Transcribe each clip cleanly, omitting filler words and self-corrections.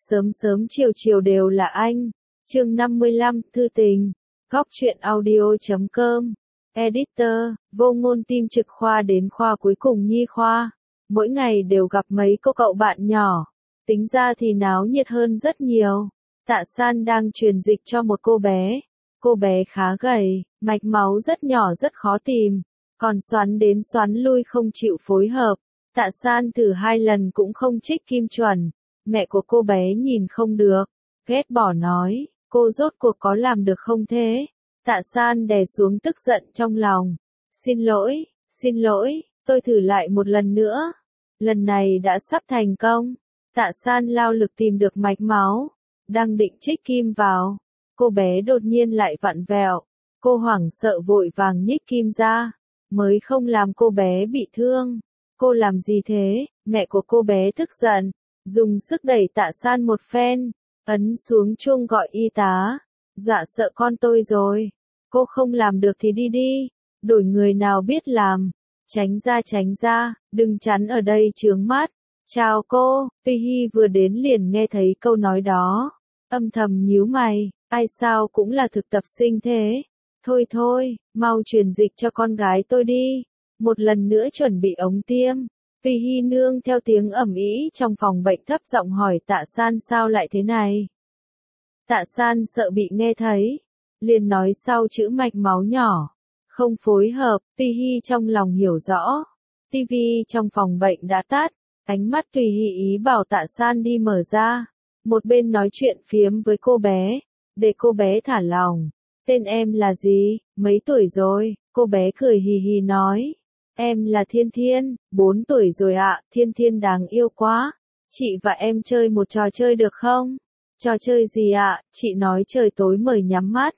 Sớm sớm chiều chiều đều là anh. Chương 55, thư tình. Góc truyện audio.com. Editor, vô ngôn tim trực khoa đến khoa cuối cùng nhi khoa. Mỗi ngày đều gặp mấy cô cậu bạn nhỏ. Tính ra thì náo nhiệt hơn rất nhiều. Tạ San đang truyền dịch cho một cô bé. Cô bé khá gầy, mạch máu rất nhỏ rất khó tìm. Còn xoắn đến xoắn lui không chịu phối hợp. Tạ San thử 2 lần cũng không trích kim chuẩn. Mẹ của cô bé nhìn không được, ghét bỏ nói, cô rốt cuộc có làm được không thế? Tạ San đè xuống tức giận trong lòng. Xin lỗi, tôi thử lại một lần nữa. Lần này đã sắp thành công. Tạ San lao lực tìm được mạch máu, đang định trích kim vào. Cô bé đột nhiên lại vặn vẹo. Cô hoảng sợ vội vàng nhích kim ra, mới không làm cô bé bị thương. Cô làm gì thế? Mẹ của cô bé tức giận. Dùng sức đẩy Tạ San một phen, ấn xuống chuông gọi y tá. Dọa sợ con tôi rồi. Cô không làm được thì đi đi, đổi người nào biết làm. Tránh ra, đừng chắn ở đây chướng mắt. Chào cô, Phi Hy vừa đến liền nghe thấy câu nói đó. Âm thầm nhíu mày, ai sao cũng là thực tập sinh thế. Thôi, mau truyền dịch cho con gái tôi đi. Một lần nữa chuẩn bị ống tiêm. Phi Hy nương theo tiếng ầm ĩ trong phòng bệnh thấp giọng hỏi Tạ San sao lại thế này. Tạ San sợ bị nghe thấy, liền nói sau chữ mạch máu nhỏ, không phối hợp. Phi Hy trong lòng hiểu rõ. Tivi trong phòng bệnh đã tắt, ánh mắt Tùy Hy ý bảo Tạ San đi mở ra, một bên nói chuyện phiếm với cô bé, để cô bé thả lòng. Tên em là gì, mấy tuổi rồi? Cô bé cười hì hì nói. Em là Thiên Thiên, 4 tuổi rồi ạ. Thiên Thiên đáng yêu quá. Chị và em chơi một trò chơi được không? Trò chơi gì ạ? Chị nói trời tối mời nhắm mắt.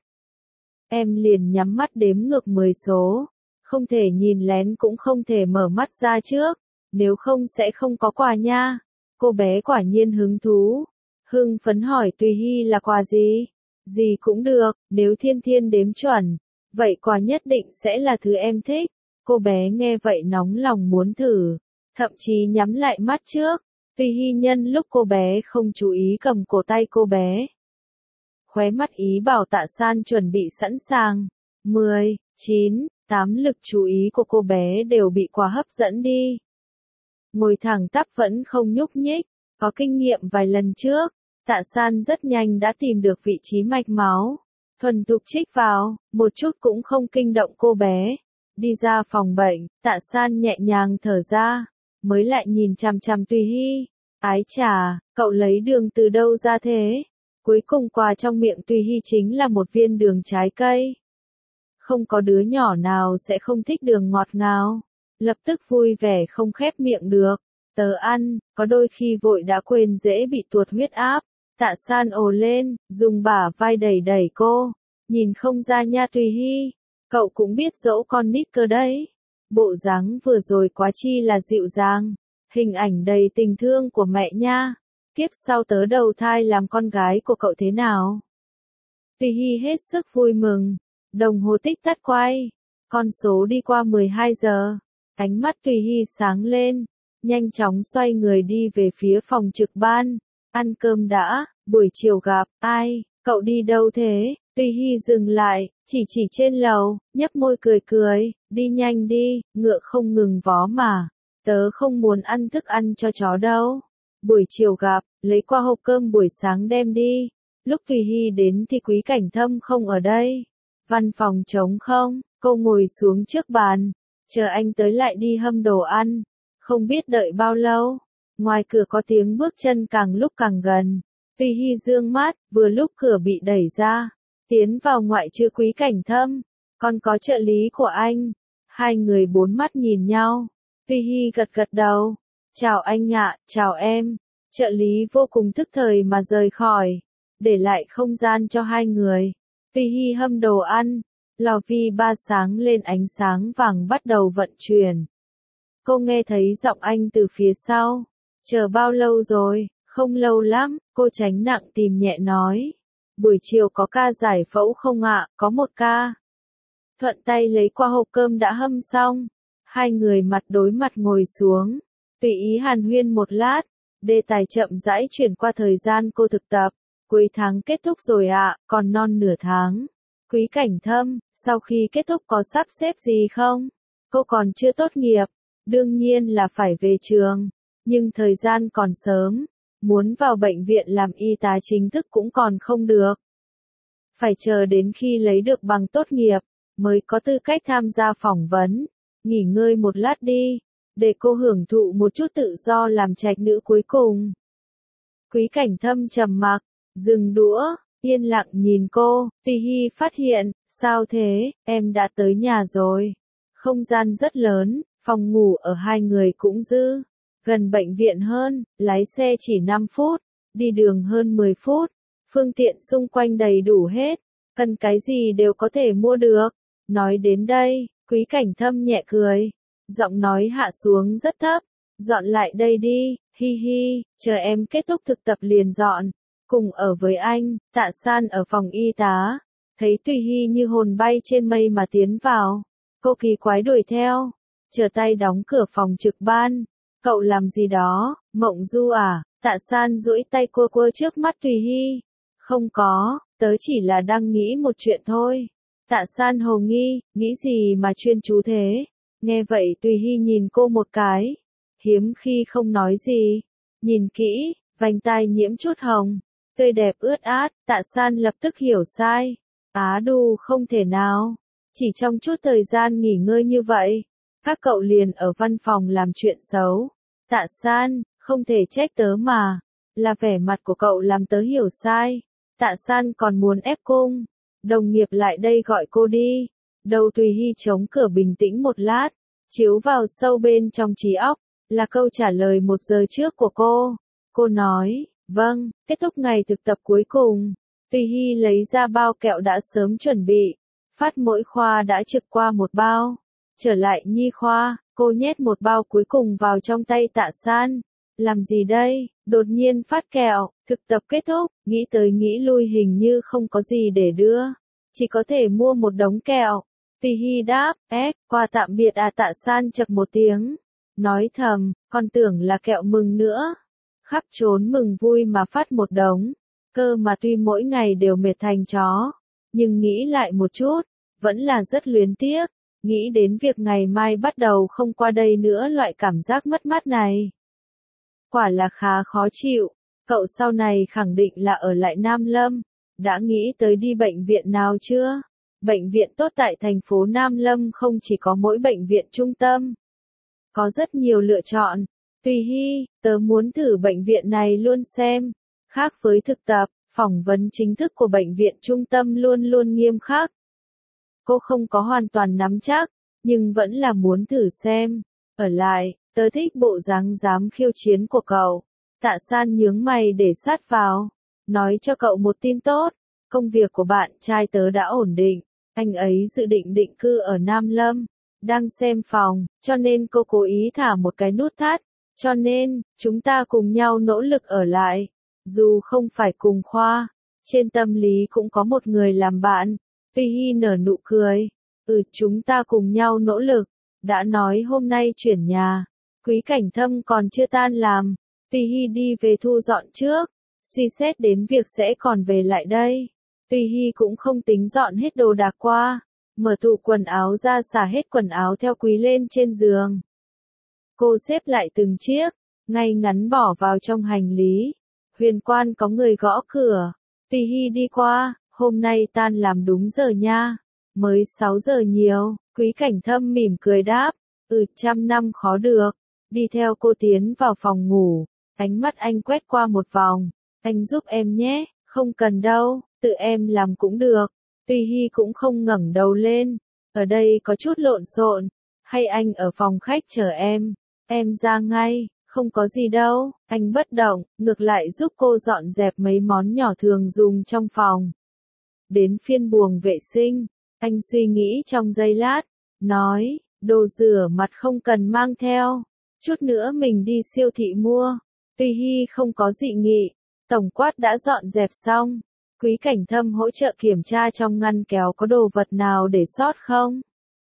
Em liền nhắm mắt đếm ngược 10 số. Không thể nhìn lén cũng không thể mở mắt ra trước. Nếu không sẽ không có quà nha. Cô bé quả nhiên hứng thú. Hưng phấn hỏi Tùy Hy là quà gì? Gì cũng được, nếu Thiên Thiên đếm chuẩn. Vậy quà nhất định sẽ là thứ em thích. Cô bé nghe vậy nóng lòng muốn thử, thậm chí nhắm lại mắt trước. Phi Hy nhân lúc cô bé không chú ý cầm cổ tay cô bé. Khóe mắt ý bảo Tạ San chuẩn bị sẵn sàng. 10, 9, 8 lực chú ý của cô bé đều bị quà hấp dẫn đi. Ngồi thẳng tắp vẫn không nhúc nhích, có kinh nghiệm vài lần trước. Tạ San rất nhanh đã tìm được vị trí mạch máu. Thuần thục trích vào, một chút cũng không kinh động cô bé. Đi ra phòng bệnh, Tạ San nhẹ nhàng thở ra, mới lại nhìn chằm chằm Tùy Hy. Ái chà, cậu lấy đường từ đâu ra thế? Cuối cùng quà trong miệng Tùy Hy chính là một viên đường trái cây. Không có đứa nhỏ nào sẽ không thích đường ngọt ngào. Lập tức vui vẻ không khép miệng được. Tớ ăn, có đôi khi vội đã quên dễ bị tuột huyết áp. Tạ San ồ lên, dùng bả vai đẩy cô. Nhìn không ra nha Tùy Hy. Cậu cũng biết dỗ con nít cơ đấy. Bộ dáng vừa rồi quá chi là dịu dàng. Hình ảnh đầy tình thương của mẹ nha. Kiếp sau tớ đầu thai làm con gái của cậu thế nào? Phi Hy hết sức vui mừng. Đồng hồ tích tắc quay. Con số đi qua 12 giờ. Ánh mắt Tùy Hy sáng lên. Nhanh chóng xoay người đi về phía phòng trực ban. Ăn cơm đã, buổi chiều gặp. Ai, cậu đi đâu thế? Tùy Hy dừng lại, chỉ trên lầu, nhấp môi cười, đi nhanh đi, ngựa không ngừng vó mà. Tớ không muốn ăn thức ăn cho chó đâu. Buổi chiều gặp, lấy qua hộp cơm buổi sáng đem đi. Lúc Tùy Hy đến thì Quý Cảnh Thâm không ở đây. Văn phòng trống không, cô ngồi xuống trước bàn. Chờ anh tới lại đi hâm đồ ăn. Không biết đợi bao lâu. Ngoài cửa có tiếng bước chân càng lúc càng gần. Tùy Hy dương mắt, vừa lúc cửa bị đẩy ra. Tiến vào ngoại trừ Quý Cảnh Thâm, còn có trợ lý của anh. Hai người bốn mắt nhìn nhau. Phi Hy gật đầu. Chào anh ạ, chào em. Trợ lý vô cùng thức thời mà rời khỏi, để lại không gian cho hai người. Phi Hy hâm đồ ăn, lò vi ba sáng lên ánh sáng vàng bắt đầu vận chuyển. Cô nghe thấy giọng anh từ phía sau. Chờ bao lâu rồi? Không lâu lắm, cô tránh nặng tìm nhẹ nói. Buổi chiều có ca giải phẫu không ạ? Có một ca. Thuận tay lấy qua hộp cơm đã hâm xong. Hai người mặt đối mặt ngồi xuống. Tùy ý hàn huyên một lát. Đề tài chậm rãi chuyển qua thời gian cô thực tập. Cuối tháng kết thúc rồi ạ, còn non nửa tháng. Quý Cảnh Thâm, sau khi kết thúc có sắp xếp gì không? Cô còn chưa tốt nghiệp, đương nhiên là phải về trường, nhưng thời gian còn sớm, muốn vào bệnh viện làm y tá chính thức cũng còn không được. Phải chờ đến khi lấy được bằng tốt nghiệp, mới có tư cách tham gia phỏng vấn. Nghỉ ngơi một lát đi, để cô hưởng thụ một chút tự do làm trạch nữ cuối cùng. Quý Cảnh Thâm trầm mặc, dừng đũa, yên lặng nhìn cô. Tùy Hy phát hiện, sao thế, em đã tới nhà rồi. Không gian rất lớn, phòng ngủ ở hai người cũng dư. Gần bệnh viện hơn, lái xe chỉ 5 phút, đi đường hơn 10 phút. Phương tiện xung quanh đầy đủ hết, cần cái gì đều có thể mua được. Nói đến đây, Quý Cảnh Thâm nhẹ cười, giọng nói hạ xuống rất thấp, dọn lại đây đi, hi hi, chờ em kết thúc thực tập liền dọn, cùng ở với anh. Tạ San ở phòng y tá, thấy Tùy Hy như hồn bay trên mây mà tiến vào, cô kỳ quái đuổi theo, trở tay đóng cửa phòng trực ban. Cậu làm gì đó, Mộng Du à? Tạ San duỗi tay cua cua trước mắt Tùy Hy. Không có, tớ chỉ là đang nghĩ một chuyện thôi. Tạ San hồ nghi, nghĩ gì mà chuyên chú thế? Nghe vậy Tùy Hy nhìn cô một cái, hiếm khi không nói gì. Nhìn kỹ, vành tai nhiễm chút hồng, tươi đẹp ướt át. Tạ San lập tức hiểu sai. Á đù, không thể nào. Chỉ trong chút thời gian nghỉ ngơi như vậy, các cậu liền ở văn phòng làm chuyện xấu. Tạ San, không thể trách tớ mà. Là vẻ mặt của cậu làm tớ hiểu sai. Tạ San còn muốn ép cung. Đồng nghiệp lại đây gọi cô đi. Đầu Tùy Hy chống cửa bình tĩnh một lát, chiếu vào sâu bên trong trí óc, là câu trả lời 1 giờ trước của cô. Cô nói, vâng, kết thúc ngày thực tập cuối cùng. Tùy Hy lấy ra bao kẹo đã sớm chuẩn bị. Phát mỗi khoa đã trực qua một bao. Trở lại nhi khoa, cô nhét một bao cuối cùng vào trong tay Tạ San. Làm gì đây? Đột nhiên phát kẹo, thực tập kết thúc, nghĩ tới nghĩ lui hình như không có gì để đưa. Chỉ có thể mua một đống kẹo. Tùy Hy đáp, quà tạm biệt à? Tạ San chậc một tiếng. Nói thầm, còn tưởng là kẹo mừng nữa. Khắp trốn mừng vui mà phát một đống. Cơ mà tuy mỗi ngày đều mệt thành chó, nhưng nghĩ lại một chút, vẫn là rất luyến tiếc. Nghĩ đến việc ngày mai bắt đầu không qua đây nữa, loại cảm giác mất mát này. Quả là khá khó chịu. Cậu sau này khẳng định là ở lại Nam Lâm. Đã nghĩ tới đi bệnh viện nào chưa? Bệnh viện tốt tại thành phố Nam Lâm không chỉ có mỗi bệnh viện trung tâm. Có rất nhiều lựa chọn. Tùy Hy, tớ muốn thử bệnh viện này luôn xem. Khác với thực tập, phỏng vấn chính thức của bệnh viện trung tâm luôn luôn nghiêm khắc. Cô không có hoàn toàn nắm chắc, nhưng vẫn là muốn thử xem. Ở lại, tớ thích bộ dáng dám khiêu chiến của cậu. Tạ San nhướng mày để sát vào. Nói cho cậu một tin tốt, công việc của bạn trai tớ đã ổn định. Anh ấy dự định định cư ở Nam Lâm. Đang xem phòng, cho nên cô cố ý thả một cái nút thắt. Cho nên, chúng ta cùng nhau nỗ lực ở lại. Dù không phải cùng khoa, trên tâm lý cũng có một người làm bạn. Tùy Hy nở nụ cười. Chúng ta cùng nhau nỗ lực. Đã nói hôm nay chuyển nhà. Quý Cảnh Thâm còn chưa tan làm. Tùy Hy đi về thu dọn trước. Suy xét đến việc sẽ còn về lại đây. Tùy Hy cũng không tính dọn hết đồ đạc qua. Mở tủ quần áo ra, xả hết quần áo theo quý lên trên giường. Cô xếp lại từng chiếc, ngay ngắn bỏ vào trong hành lý. Huyền Quan có người gõ cửa. Tùy Hy đi qua, hôm nay tan làm đúng giờ nha. Mới 6 giờ nhiều. Quý Cảnh Thâm mỉm cười đáp. 100 năm khó được. Đi theo cô tiến vào phòng ngủ. Ánh mắt anh quét qua một vòng. Anh giúp em nhé. Không cần đâu, tự em làm cũng được. Tùy Hy cũng không ngẩng đầu lên. Ở đây có chút lộn xộn. Hay anh ở phòng khách chờ em? Em ra ngay. Không có gì đâu. Anh bất động, ngược lại giúp cô dọn dẹp mấy món nhỏ thường dùng trong phòng. Đến phiên buồng vệ sinh, anh suy nghĩ trong giây lát, nói, đồ rửa mặt không cần mang theo. Chút nữa mình đi siêu thị mua. Tùy Hy không có dị nghị. Tổng quát đã dọn dẹp xong. Quý Cảnh Thâm hỗ trợ kiểm tra trong ngăn kéo có đồ vật nào để sót không.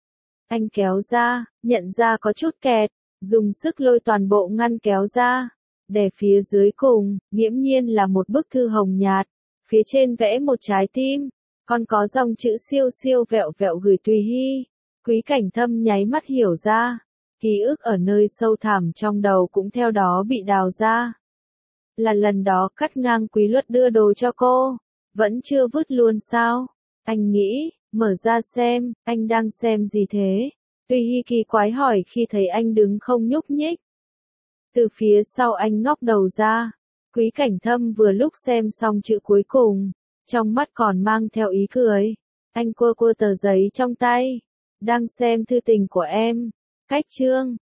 Anh kéo ra, nhận ra có chút kẹt, dùng sức lôi toàn bộ ngăn kéo ra. Để phía dưới cùng, nghiễm nhiên là một bức thư hồng nhạt, phía trên vẽ một trái tim, còn có dòng chữ siêu siêu vẹo vẹo gửi Tùy Hy. Quý Cảnh Thâm nháy mắt hiểu ra, ký ức ở nơi sâu thẳm trong đầu cũng theo đó bị đào ra. Là lần đó cắt ngang Quý Luật đưa đồ cho cô, vẫn chưa vứt luôn sao? Anh nghĩ, mở ra xem, anh đang xem gì thế? Tùy Hy kỳ quái hỏi khi thấy anh đứng không nhúc nhích. Từ phía sau anh ngóc đầu ra, Quý Cảnh Thâm vừa lúc xem xong chữ cuối cùng, trong mắt còn mang theo ý cười. Anh quơ quơ tờ giấy trong tay, đang xem thư tình của em. Cách chương